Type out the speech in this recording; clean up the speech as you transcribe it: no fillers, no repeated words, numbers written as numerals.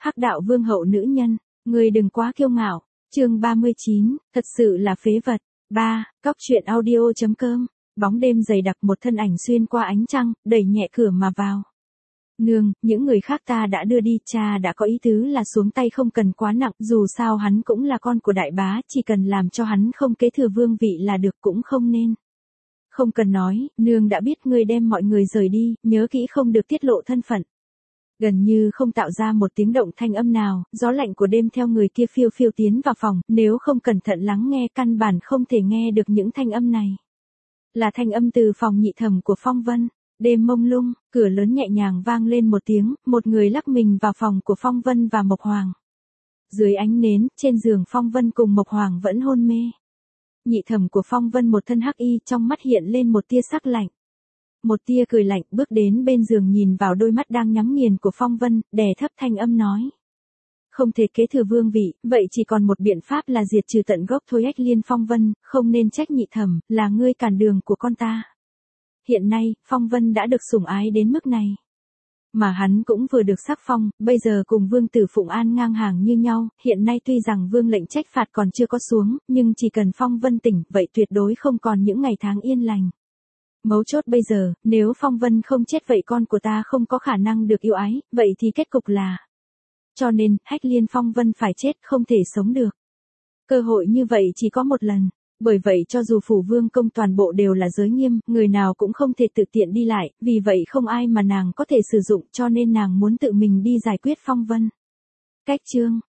Hắc đạo vương hậu nữ nhân, người đừng quá kiêu ngạo. Chương 39, thật sự là phế vật. 3. Cóc truyện audio.com. Bóng đêm dày đặc, một thân ảnh xuyên qua ánh trăng, đẩy nhẹ cửa mà vào. Nương, những người khác ta đã đưa đi, cha đã có ý tứ là xuống tay không cần quá nặng, dù sao hắn cũng là con của đại bá, chỉ cần làm cho hắn không kế thừa vương vị là được, cũng không nên. Không cần nói, nương đã biết, ngươi đem mọi người rời đi, nhớ kỹ không được tiết lộ thân phận. Gần như không tạo ra một tiếng động thanh âm nào, gió lạnh của đêm theo người kia phiêu phiêu tiến vào phòng, nếu không cẩn thận lắng nghe căn bản không thể nghe được những thanh âm này. Là thanh âm từ phòng nhị thẩm của Phong Vân. Đêm mông lung, cửa lớn nhẹ nhàng vang lên một tiếng, một người lắc mình vào phòng của Phong Vân và Mộc Hoàng. Dưới ánh nến, trên giường Phong Vân cùng Mộc Hoàng vẫn hôn mê. Nhị thẩm của Phong Vân một thân hắc y, trong mắt hiện lên một tia sắc lạnh. Một tia cười lạnh, bước đến bên giường nhìn vào đôi mắt đang nhắm nghiền của Phong Vân, đè thấp thanh âm nói. Không thể kế thừa vương vị, vậy chỉ còn một biện pháp là diệt trừ tận gốc thôi. Ách Liên Phong Vân, không nên trách nhị thẩm, là ngươi cản đường của con ta. Hiện nay, Phong Vân đã được sủng ái đến mức này. Mà hắn cũng vừa được sắc phong, bây giờ cùng vương tử Phụng An ngang hàng như nhau, hiện nay tuy rằng vương lệnh trách phạt còn chưa có xuống, nhưng chỉ cần Phong Vân tỉnh, vậy tuyệt đối không còn những ngày tháng yên lành. Mấu chốt bây giờ, nếu Phong Vân không chết vậy con của ta không có khả năng được yêu ái, vậy thì kết cục là. Cho nên, Hách Liên Phong Vân phải chết, không thể sống được. Cơ hội như vậy chỉ có một lần. Bởi vậy cho dù phủ vương công toàn bộ đều là giới nghiêm, người nào cũng không thể tự tiện đi lại, vì vậy không ai mà nàng có thể sử dụng, cho nên nàng muốn tự mình đi giải quyết Phong Vân. Cách chương